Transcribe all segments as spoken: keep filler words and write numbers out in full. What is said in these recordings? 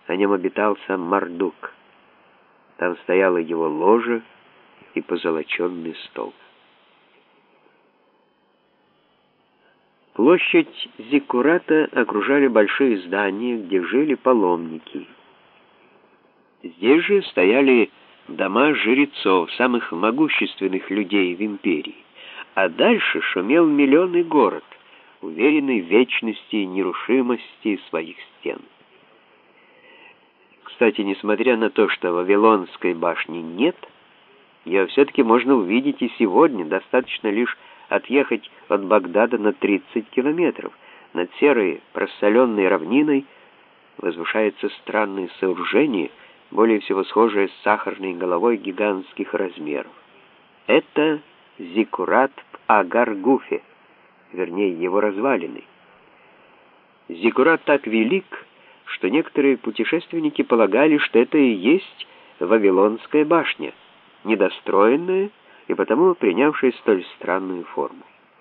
На нем обитал сам Мардук. Там стояло его ложе и позолоченный стол. Площадь Зиккурата окружали большие здания, где жили паломники. Здесь же стояли дома жрецов, самых могущественных людей в империи. А дальше шумел миллионный город, уверенный в вечности и нерушимости своих стен. Кстати, несмотря на то, что Вавилонской башни нет, ее все-таки можно увидеть и сегодня. Достаточно лишь отъехать от Багдада на тридцать километров. Над серой просоленной равниной возвышается странное сооружение, более всего схожее с сахарной головой гигантских размеров. Это Зиккурат в Агар-Гуфе, вернее, его развалины. Зиккурат так велик, что некоторые путешественники полагали, что это и есть Вавилонская башня, недостроенная и потому принявшая столь странную форму.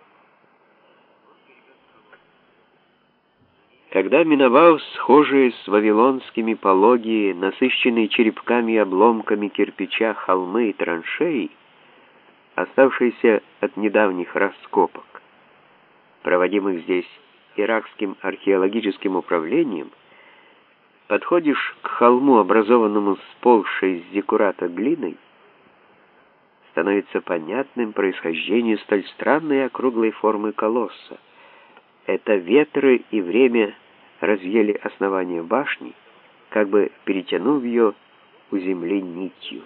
Когда миновал схожие с вавилонскими пологие, насыщенные черепками и обломками кирпича холмы и траншеи, оставшиеся от недавних раскопок, проводимых здесь Иракским археологическим управлением, подходишь к холму, образованному сползшей из зиккурата глиной, становится понятным происхождение столь странной округлой формы колосса. Это ветры и время разъели основание башни, как бы перетянув ее у земли нитью.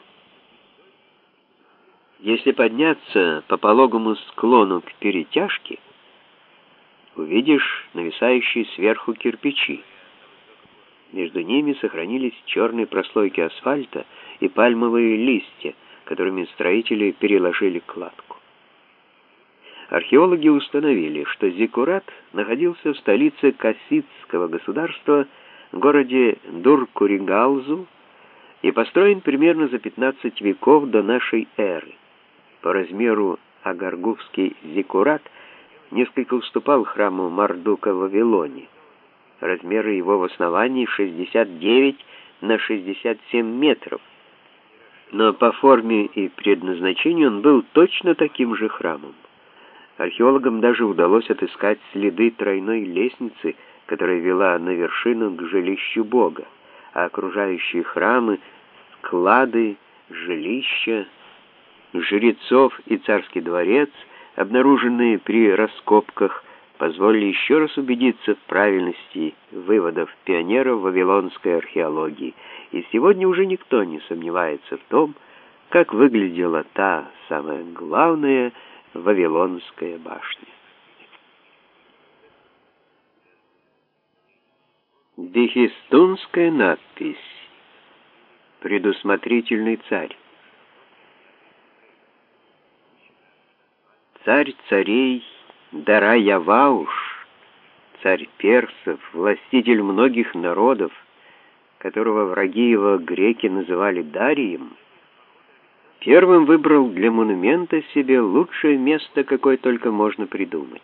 Если подняться по пологому склону к перетяжке, увидишь нависающие сверху кирпичи. Между ними сохранились черные прослойки асфальта и пальмовые листья, которыми строители переложили кладку. Археологи установили, что Зиккурат находился в столице Кассидского государства, в городе Дур-Куригалзу, и построен примерно за пятнадцать веков до нашей эры. По размеру Агаргуфский Зиккурат несколько уступал храму Мардука в Вавилоне. Размеры его в основании шестьдесят девять на шестьдесят семь метров, но по форме и предназначению он был точно таким же храмом. Археологам даже удалось отыскать следы тройной лестницы, которая вела на вершину к жилищу Бога, а окружающие храмы, склады, жилища, жрецов и царский дворец, обнаруженные при раскопках, позволили еще раз убедиться в правильности выводов пионеров вавилонской археологии. И сегодня уже никто не сомневается в том, как выглядела та самая главная Вавилонская башня. Бехистунская надпись. Предусмотрительный царь. Царь царей Дара-Явауш, царь персов, властитель многих народов, которого враги его греки называли Дарием, первым выбрал для монумента себе лучшее место, какое только можно придумать.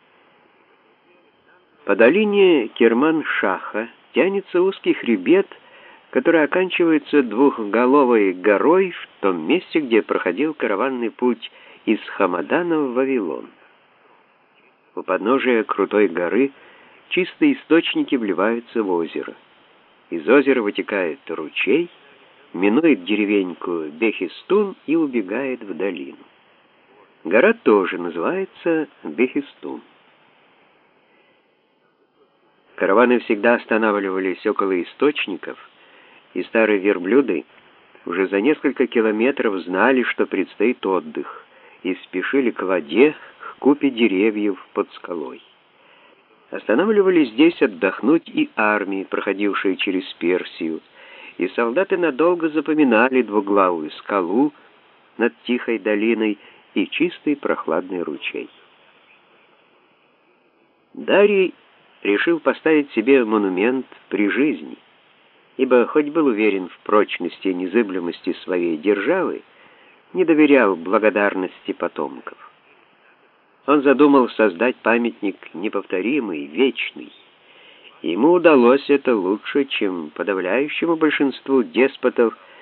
По долине Керман-Шаха тянется узкий хребет, который оканчивается двухголовой горой в том месте, где проходил караванный путь из Хамадана в Вавилон. У подножия крутой горы чистые источники вливаются в озеро. Из озера вытекает ручей, минует деревеньку Бехистун и убегает в долину. Гора тоже называется Бехистун. Караваны всегда останавливались около источников, и старые верблюды уже за несколько километров знали, что предстоит отдых, и спешили к воде, к купе деревьев под скалой. Останавливались здесь отдохнуть и армии, проходившие через Персию, и солдаты надолго запоминали двуглавую скалу над тихой долиной и чистый прохладный ручей. Дарий решил поставить себе монумент при жизни, ибо хоть был уверен в прочности и незыблемости своей державы, не доверял благодарности потомков. Он задумал создать памятник неповторимый, вечный, Ему удалось это лучше, чем подавляющему большинству деспотов